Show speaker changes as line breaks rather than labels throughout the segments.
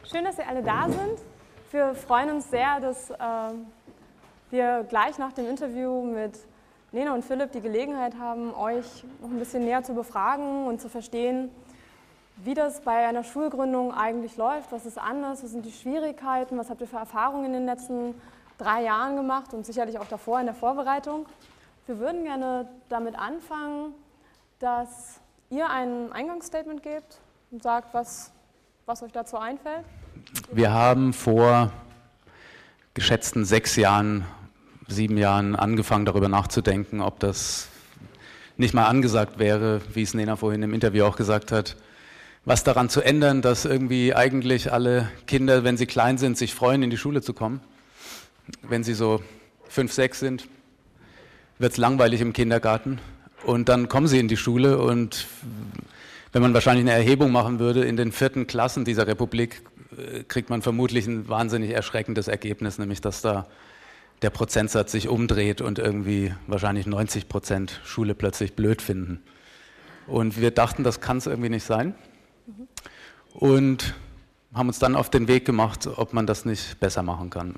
Schön, dass ihr alle da sind. Wir freuen uns sehr, dass wir gleich nach dem Interview mit Lena und Philipp die Gelegenheit haben, euch noch ein bisschen näher zu befragen und zu verstehen, wie das bei einer Schulgründung eigentlich läuft, was ist anders, was sind die Schwierigkeiten, was habt ihr für Erfahrungen in den letzten 3 Jahren gemacht und sicherlich auch davor in der Vorbereitung. Wir würden gerne damit anfangen, dass ihr ein Eingangsstatement gebt und sagt, was euch dazu einfällt.
Wir haben vor geschätzten 6 Jahren, 7 Jahren angefangen, darüber nachzudenken, ob das nicht mal angesagt wäre, wie es Nena vorhin im Interview auch gesagt hat, was daran zu ändern, dass irgendwie eigentlich alle Kinder, wenn sie klein sind, sich freuen, in die Schule zu kommen. Wenn sie so 5, 6 sind, wird es langweilig im Kindergarten und dann kommen sie in die Schule und wenn man wahrscheinlich eine Erhebung machen würde, in den 4. Klassen dieser Republik kriegt man vermutlich ein wahnsinnig erschreckendes Ergebnis, nämlich dass da der Prozentsatz sich umdreht und irgendwie wahrscheinlich 90% Schule plötzlich blöd finden. Und wir dachten, das kann es irgendwie nicht sein und haben uns dann auf den Weg gemacht, ob man das nicht besser machen kann.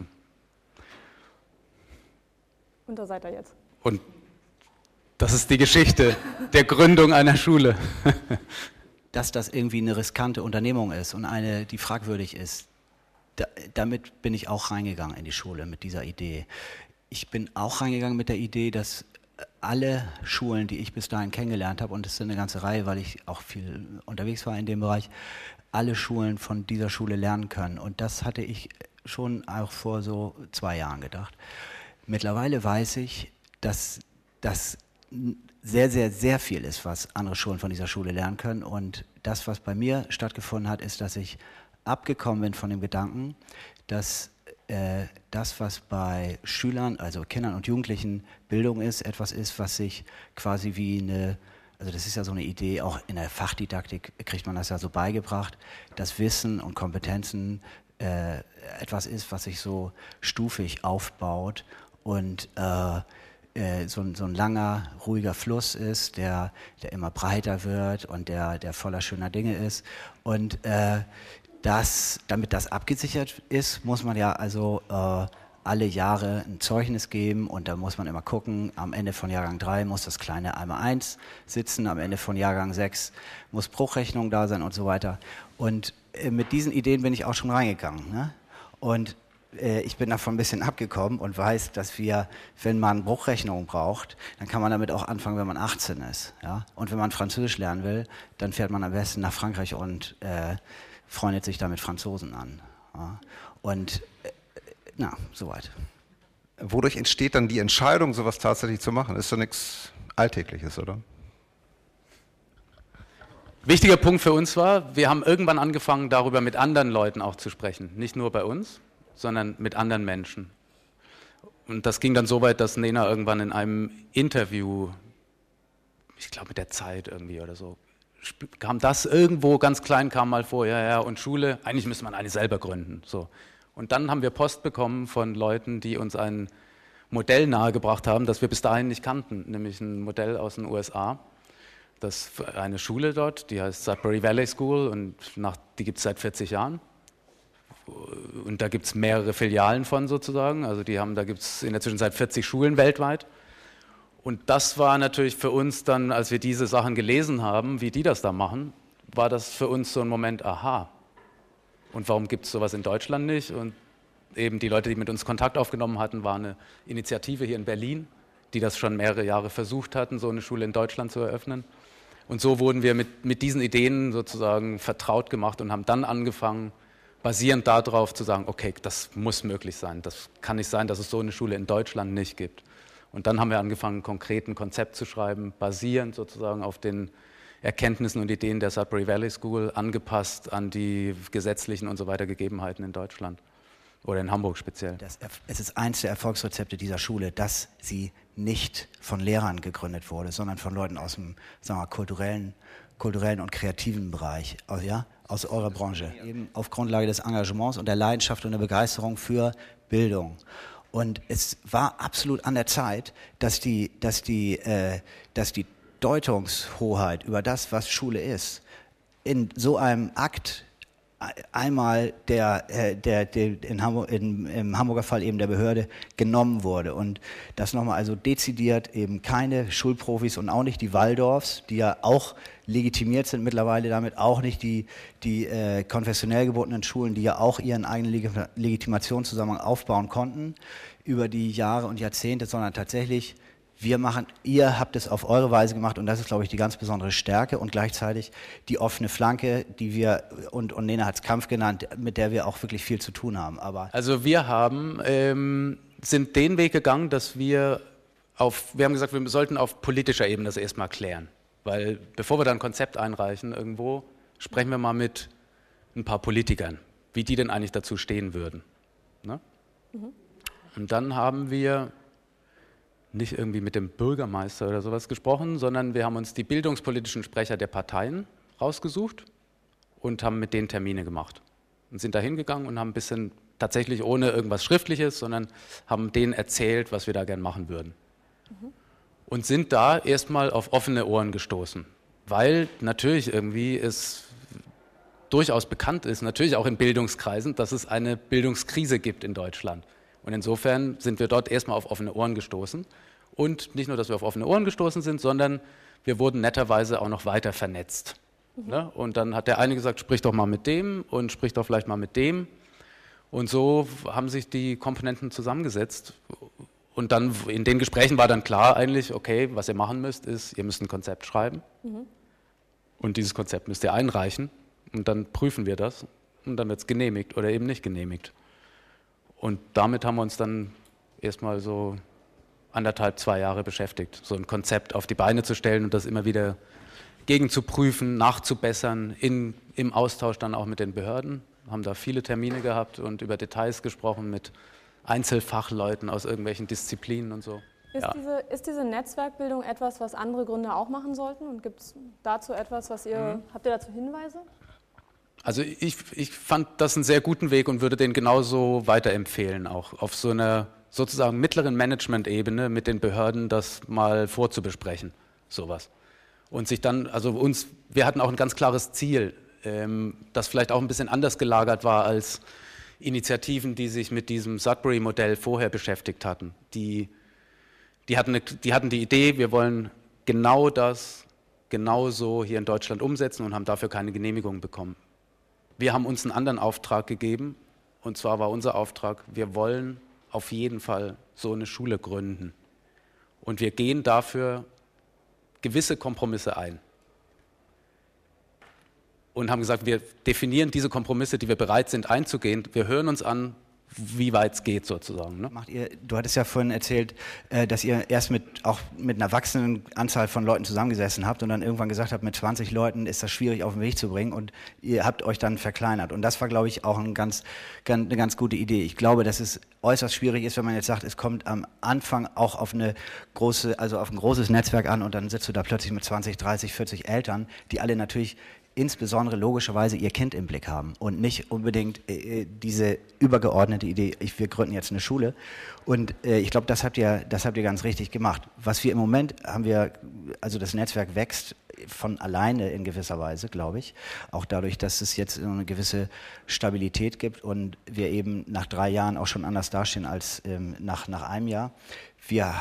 Und da seid ihr jetzt.
Und das ist die Geschichte der Gründung einer Schule.
Dass das irgendwie eine riskante Unternehmung ist und eine, die fragwürdig ist, damit bin ich auch reingegangen in die Schule mit dieser Idee. Ich bin auch reingegangen mit der Idee, dass alle Schulen, die ich bis dahin kennengelernt habe, und es sind eine ganze Reihe, weil ich auch viel unterwegs war in dem Bereich, alle Schulen von dieser Schule lernen können. Und das hatte ich schon auch vor so 2 Jahren gedacht. Mittlerweile weiß ich, dass das sehr, sehr, sehr viel ist, was andere Schulen von dieser Schule lernen können. Und das, was bei mir stattgefunden hat, ist, dass ich abgekommen bin von dem Gedanken, dass das, was bei Schülern, also Kindern und Jugendlichen Bildung ist, etwas ist, was sich quasi wie eine, also das ist ja so eine Idee, auch in der Fachdidaktik kriegt man das ja so beigebracht, dass Wissen und Kompetenzen etwas ist, was sich so stufig aufbaut und so ein langer, ruhiger Fluss ist, der immer breiter wird und der voller schöner Dinge ist. Und damit das abgesichert ist, muss man ja also alle Jahre ein Zeugnis geben und da muss man immer gucken, am Ende von Jahrgang 3 muss das kleine 1x1 sitzen, am Ende von Jahrgang 6 muss Bruchrechnung da sein und so weiter. Und mit diesen Ideen bin ich auch schon reingegangen. Ne? Und ich bin davon ein bisschen abgekommen und weiß, dass wir, wenn man Bruchrechnung braucht, dann kann man damit auch anfangen, wenn man 18 ist. Ja? Und wenn man Französisch lernen will, dann fährt man am besten nach Frankreich und freundet sich da mit Franzosen an. Ja? Und soweit.
Wodurch entsteht dann die Entscheidung, sowas tatsächlich zu machen? Ist doch nichts Alltägliches, oder?
Wichtiger Punkt für uns war, wir haben irgendwann angefangen, darüber mit anderen Leuten auch zu sprechen. Nicht nur bei uns, sondern mit anderen Menschen. Und das ging dann so weit, dass Nena irgendwann in einem Interview, ich glaube mit der Zeit irgendwie oder so, kam das irgendwo ganz klein, kam mal vor, ja, und Schule, eigentlich müsste man eine selber gründen. So. Und dann haben wir Post bekommen von Leuten, die uns ein Modell nahegebracht haben, das wir bis dahin nicht kannten, nämlich ein Modell aus den USA. Das ist eine Schule dort, die heißt Sudbury Valley School und die gibt es seit 40 Jahren. Und da gibt es mehrere Filialen von sozusagen, also da gibt es in der Zwischenzeit 40 Schulen weltweit. Und das war natürlich für uns dann, als wir diese Sachen gelesen haben, wie die das da machen, war das für uns so ein Moment, aha. Und warum gibt es sowas in Deutschland nicht? Und eben die Leute, die mit uns Kontakt aufgenommen hatten, war eine Initiative hier in Berlin, die das schon mehrere Jahre versucht hatten, so eine Schule in Deutschland zu eröffnen. Und so wurden wir mit diesen Ideen sozusagen vertraut gemacht und haben dann angefangen, basierend darauf zu sagen, okay, das muss möglich sein. Das kann nicht sein, dass es so eine Schule in Deutschland nicht gibt. Und dann haben wir angefangen, konkret ein Konzept zu schreiben, basierend sozusagen auf den Erkenntnissen und Ideen der Sudbury Valley School, angepasst an die gesetzlichen und so weiter Gegebenheiten in Deutschland oder in Hamburg speziell.
Es ist eins der Erfolgsrezepte dieser Schule, dass sie nicht von Lehrern gegründet wurde, sondern von Leuten aus dem, sagen wir mal, kulturellen und kreativen Bereich, aus eurer Branche. Eben auf Grundlage des Engagements und der Leidenschaft und der Begeisterung für Bildung. Und es war absolut an der Zeit, dass die Deutungshoheit über das, was Schule ist, in so einem Akt einmal im Hamburger Fall eben der Behörde genommen wurde. Und das nochmal also dezidiert eben keine Schulprofis und auch nicht die Waldorfs, die ja auch legitimiert sind mittlerweile, damit auch nicht die konfessionell gebundenen Schulen, die ja auch ihren eigenen Legitimationszusammenhang aufbauen konnten über die Jahre und Jahrzehnte, sondern tatsächlich ihr habt es auf eure Weise gemacht und das ist, glaube ich, die ganz besondere Stärke und gleichzeitig die offene Flanke, die wir, und Nena hat es Kampf genannt, mit der wir auch wirklich viel zu tun haben.
Also wir sind den Weg gegangen, dass wir haben gesagt, wir sollten auf politischer Ebene das erstmal klären. Weil bevor wir dann ein Konzept einreichen irgendwo, sprechen wir mal mit ein paar Politikern, wie die denn eigentlich dazu stehen würden. Ne? Mhm. Und dann haben wir nicht irgendwie mit dem Bürgermeister oder sowas gesprochen, sondern wir haben uns die bildungspolitischen Sprecher der Parteien rausgesucht und haben mit denen Termine gemacht. Und sind da hingegangen und haben ein bisschen, tatsächlich ohne irgendwas Schriftliches, sondern haben denen erzählt, was wir da gern machen würden. Mhm. Und sind da erstmal auf offene Ohren gestoßen, weil natürlich irgendwie es durchaus bekannt ist, natürlich auch in Bildungskreisen, dass es eine Bildungskrise gibt in Deutschland. Und insofern sind wir dort erstmal auf offene Ohren gestoßen. Und nicht nur, dass wir auf offene Ohren gestoßen sind, sondern wir wurden netterweise auch noch weiter vernetzt. Mhm. Ne? Und dann hat der eine gesagt, sprich doch mal mit dem und sprich doch vielleicht mal mit dem. Und so haben sich die Komponenten zusammengesetzt. Und dann in den Gesprächen war dann klar eigentlich, okay, was ihr machen müsst, ist, ihr müsst ein Konzept schreiben. Mhm. Und dieses Konzept müsst ihr einreichen. Und dann prüfen wir das. Und dann wird es genehmigt oder eben nicht genehmigt. Und damit haben wir uns dann erstmal so 1,5–2 Jahre beschäftigt, so ein Konzept auf die Beine zu stellen und das immer wieder gegenzuprüfen, nachzubessern, im Austausch dann auch mit den Behörden. Haben da viele Termine gehabt und über Details gesprochen mit Einzelfachleuten aus irgendwelchen Disziplinen und so.
Ist diese Netzwerkbildung etwas, was andere Gründer auch machen sollten? Und gibt es dazu etwas, habt ihr dazu Hinweise?
Also ich fand das einen sehr guten Weg und würde den genauso weiterempfehlen, auch auf so einer sozusagen mittleren Management-Ebene mit den Behörden das mal vorzubesprechen, sowas. Und sich dann, wir hatten auch ein ganz klares Ziel, das vielleicht auch ein bisschen anders gelagert war als Initiativen, die sich mit diesem Sudbury-Modell vorher beschäftigt hatten. Die hatten die Idee, wir wollen genau das genauso hier in Deutschland umsetzen und haben dafür keine Genehmigung bekommen. Wir haben uns einen anderen Auftrag gegeben, und zwar war unser Auftrag, wir wollen auf jeden Fall so eine Schule gründen. Und wir gehen dafür gewisse Kompromisse ein. Und haben gesagt, wir definieren diese Kompromisse, die wir bereit sind einzugehen. Wir hören uns an, wie weit es geht sozusagen. Ne?
Du hattest ja vorhin erzählt, dass ihr erst auch mit einer wachsenden Anzahl von Leuten zusammengesessen habt und dann irgendwann gesagt habt, mit 20 Leuten ist das schwierig auf den Weg zu bringen und ihr habt euch dann verkleinert. Und das war, glaube ich, auch eine ganz gute Idee. Ich glaube, dass es äußerst schwierig ist, wenn man jetzt sagt, es kommt am Anfang auch auf ein großes Netzwerk an und dann sitzt du da plötzlich mit 20, 30, 40 Eltern, die alle natürlich insbesondere logischerweise ihr Kind im Blick haben und nicht unbedingt diese übergeordnete Idee, wir gründen jetzt eine Schule. Und ich glaube, das habt ihr ganz richtig gemacht. Was wir im Moment also das Netzwerk wächst von alleine in gewisser Weise, glaube ich. Auch dadurch, dass es jetzt eine gewisse Stabilität gibt und wir eben nach 3 Jahren auch schon anders dastehen als nach einem Jahr. Wir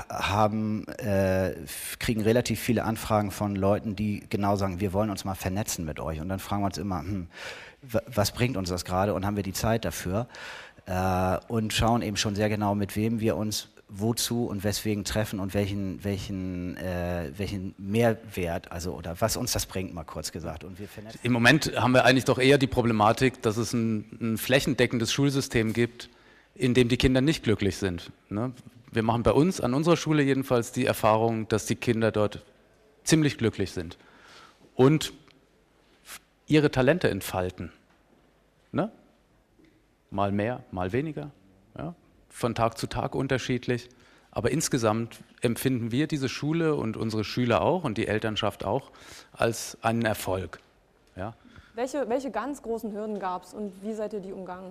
kriegen relativ viele Anfragen von Leuten, die genau sagen, wir wollen uns mal vernetzen mit euch. Und dann fragen wir uns immer, was bringt uns das gerade und haben wir die Zeit dafür? Und schauen eben schon sehr genau, mit wem wir uns wozu und weswegen treffen und welchen Mehrwert, oder was uns das bringt, mal kurz gesagt. Und wir vernetzen.
Im Moment haben wir eigentlich doch eher die Problematik, dass es ein flächendeckendes Schulsystem gibt, in dem die Kinder nicht glücklich sind. Ne? Wir machen bei uns, an unserer Schule jedenfalls, die Erfahrung, dass die Kinder dort ziemlich glücklich sind und ihre Talente entfalten. Ne? Mal mehr, mal weniger, ja? Von Tag zu Tag unterschiedlich. Aber insgesamt empfinden wir diese Schule und unsere Schüler auch und die Elternschaft auch als einen Erfolg. Ja?
Welche ganz großen Hürden gab es und wie seid ihr die umgangen?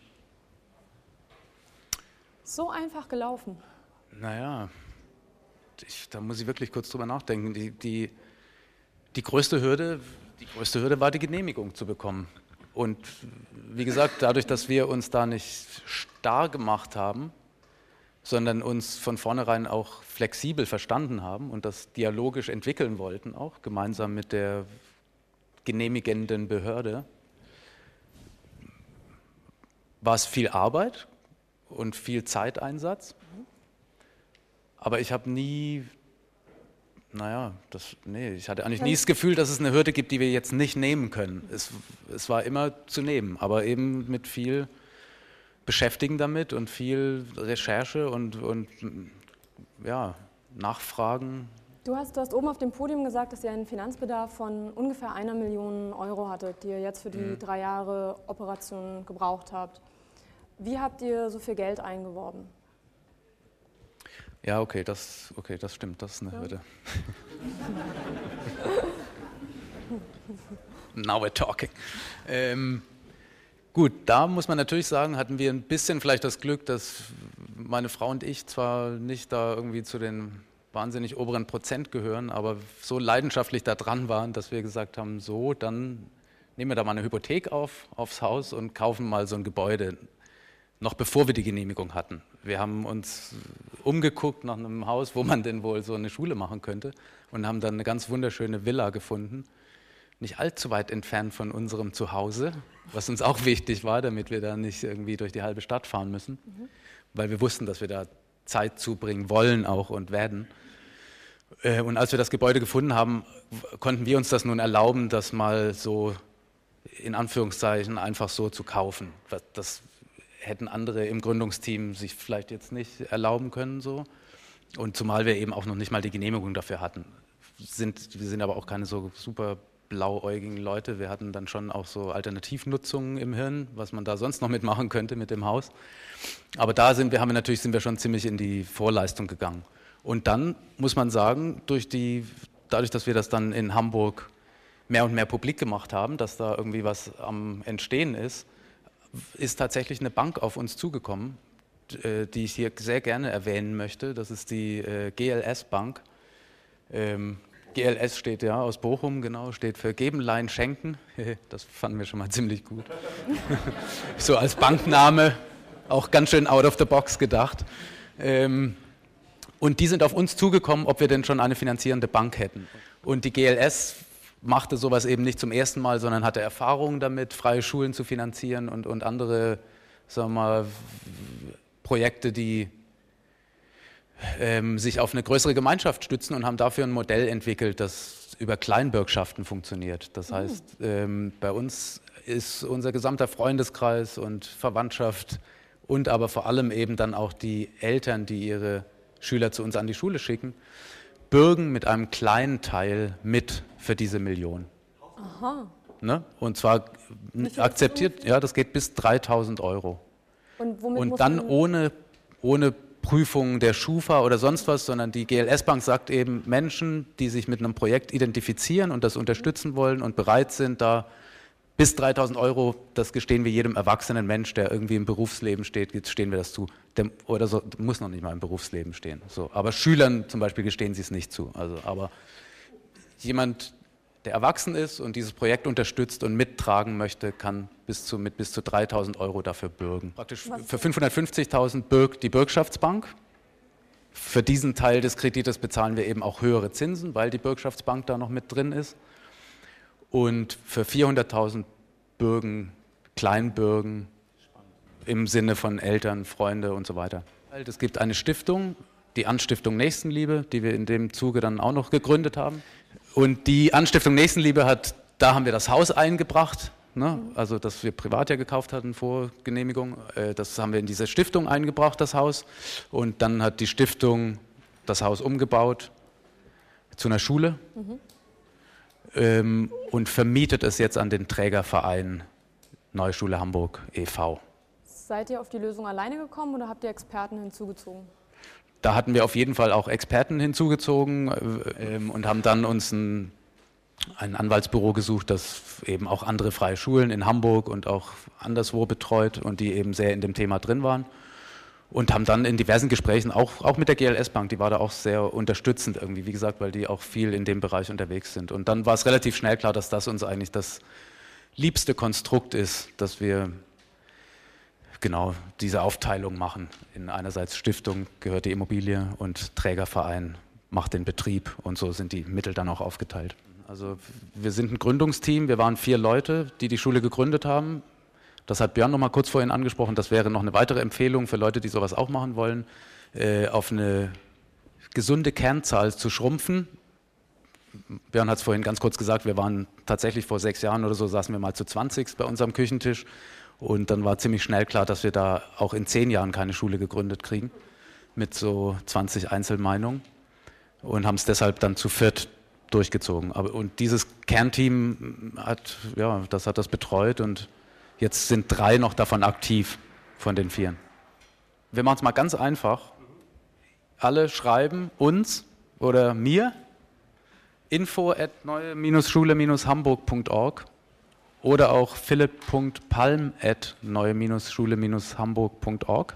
So einfach gelaufen.
Naja, Da muss ich wirklich kurz drüber nachdenken. Die größte Hürde war die Genehmigung zu bekommen. Und wie gesagt, dadurch, dass wir uns da nicht starr gemacht haben, sondern uns von vornherein auch flexibel verstanden haben und das dialogisch entwickeln wollten, auch gemeinsam mit der genehmigenden Behörde, war es viel Arbeit und viel Zeiteinsatz. Aber ich habe nie, ich hatte eigentlich nie das Gefühl, dass es eine Hürde gibt, die wir jetzt nicht nehmen können. Es war immer zu nehmen, aber eben mit viel Beschäftigen damit und viel Recherche und Nachfragen.
Du hast oben auf dem Podium gesagt, dass ihr einen Finanzbedarf von ungefähr 1 Million Euro hattet, die ihr jetzt für die 3 Jahre Operation gebraucht habt. Wie habt ihr so viel Geld eingeworben?
Ja, okay, das stimmt, das ist eine Hürde. Now we're talking. Gut, da muss man natürlich sagen, hatten wir ein bisschen vielleicht das Glück, dass meine Frau und ich zwar nicht da irgendwie zu den wahnsinnig oberen Prozent gehören, aber so leidenschaftlich da dran waren, dass wir gesagt haben, so, dann nehmen wir da mal eine Hypothek aufs Haus und kaufen mal so ein Gebäude, noch bevor wir die Genehmigung hatten. Wir haben uns umgeguckt nach einem Haus, wo man denn wohl so eine Schule machen könnte und haben dann eine ganz wunderschöne Villa gefunden, nicht allzu weit entfernt von unserem Zuhause, was uns auch wichtig war, damit wir da nicht irgendwie durch die halbe Stadt fahren müssen, weil wir wussten, dass wir da Zeit zubringen wollen auch und werden. Und als wir das Gebäude gefunden haben, konnten wir uns das nun erlauben, das mal so in Anführungszeichen einfach so zu kaufen. Das hätten andere im Gründungsteam sich vielleicht jetzt nicht erlauben können so. Und zumal wir eben auch noch nicht mal die Genehmigung dafür hatten. Wir sind aber auch keine so super blauäugigen Leute. Wir hatten dann schon auch so Alternativnutzungen im Hirn, was man da sonst noch mitmachen könnte mit dem Haus. Aber da sind wir schon ziemlich in die Vorleistung gegangen. Und dann muss man sagen, dadurch, dass wir das dann in Hamburg mehr und mehr publik gemacht haben, dass da irgendwie was am Entstehen ist tatsächlich eine Bank auf uns zugekommen, die ich hier sehr gerne erwähnen möchte. Das ist die GLS Bank. GLS steht ja aus Bochum, genau, steht für Geben, Leihen, Schenken. Das fanden wir schon mal ziemlich gut. So als Bankname, auch ganz schön out of the box gedacht. Und die sind auf uns zugekommen, ob wir denn schon eine finanzierende Bank hätten. Und die GLS machte sowas eben nicht zum ersten Mal, sondern hatte Erfahrung damit, freie Schulen zu finanzieren und andere, sagen wir mal, Projekte, die sich auf eine größere Gemeinschaft stützen und haben dafür ein Modell entwickelt, das über Kleinbürgschaften funktioniert. Das heißt, bei uns ist unser gesamter Freundeskreis und Verwandtschaft und aber vor allem eben dann auch die Eltern, die ihre Schüler zu uns an die Schule schicken, bürgen mit einem kleinen Teil mit für diese Million.
Aha.
Ne? Und zwar akzeptiert, ja, das geht bis 3.000 Euro. Und dann ohne Prüfung der Schufa oder sonst was, sondern die GLS-Bank sagt eben, Menschen, die sich mit einem Projekt identifizieren und das unterstützen wollen und bereit sind, da bis 3.000 Euro, das gestehen wir jedem erwachsenen Mensch, der irgendwie im Berufsleben steht, gestehen wir das zu. Oder so, muss noch nicht mal im Berufsleben stehen. So. Aber Schülern zum Beispiel gestehen sie es nicht zu. Aber jemand, der erwachsen ist und dieses Projekt unterstützt und mittragen möchte, kann mit bis zu 3.000 Euro dafür bürgen. Praktisch für 550.000 bürgt die Bürgschaftsbank. Für diesen Teil des Kredites bezahlen wir eben auch höhere Zinsen, weil die Bürgschaftsbank da noch mit drin ist. Und für 400.000 Kleinbürgen im Sinne von Eltern, Freunde und so weiter. Es gibt eine Stiftung, die Anstiftung Nächstenliebe, die wir in dem Zuge dann auch noch gegründet haben. Und die Anstiftung Nächstenliebe da haben wir das Haus eingebracht, ne? Also das wir privat ja gekauft hatten vor Genehmigung. Das haben wir in diese Stiftung eingebracht, das Haus. Und dann hat die Stiftung das Haus umgebaut zu einer Schule. Und vermietet es jetzt an den Trägerverein Neue Schule Hamburg e.V.
Seid ihr auf die Lösung alleine gekommen oder habt ihr Experten hinzugezogen?
Da hatten wir auf jeden Fall auch Experten hinzugezogen und haben dann uns ein Anwaltsbüro gesucht, das eben auch andere freie Schulen in Hamburg und auch anderswo betreut und die eben sehr in dem Thema drin waren. Und haben dann in diversen Gesprächen, auch mit der GLS Bank, die war da auch sehr unterstützend irgendwie, wie gesagt, weil die auch viel in dem Bereich unterwegs sind. Und dann war es relativ schnell klar, dass das uns eigentlich das liebste Konstrukt ist, dass wir genau diese Aufteilung machen. In einerseits Stiftung gehört die Immobilie und Trägerverein macht den Betrieb und so sind die Mittel dann auch aufgeteilt. Also wir sind ein Gründungsteam, wir waren 4 Leute, die Schule gegründet haben. Das hat Björn noch mal kurz vorhin angesprochen, das wäre noch eine weitere Empfehlung für Leute, die sowas auch machen wollen, auf eine gesunde Kernzahl zu schrumpfen. Björn hat es vorhin ganz kurz gesagt, wir waren tatsächlich vor 6 Jahren oder so, saßen wir mal zu 20 bei unserem Küchentisch und dann war ziemlich schnell klar, dass wir da auch in 10 Jahren keine Schule gegründet kriegen mit so 20 Einzelmeinungen und haben es deshalb dann zu 4 durchgezogen. Und dieses Kernteam hat das betreut und jetzt sind 3 noch davon aktiv, von den 4. Wir machen es mal ganz einfach. Alle schreiben uns oder mir info@neue-schule-hamburg.org oder auch philipp.palm@neue-schule-hamburg.org.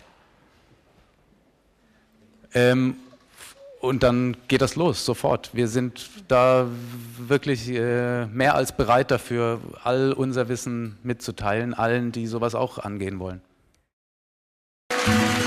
Und dann geht das los, sofort. Wir sind da wirklich mehr als bereit dafür, all unser Wissen mitzuteilen, allen, die sowas auch angehen wollen.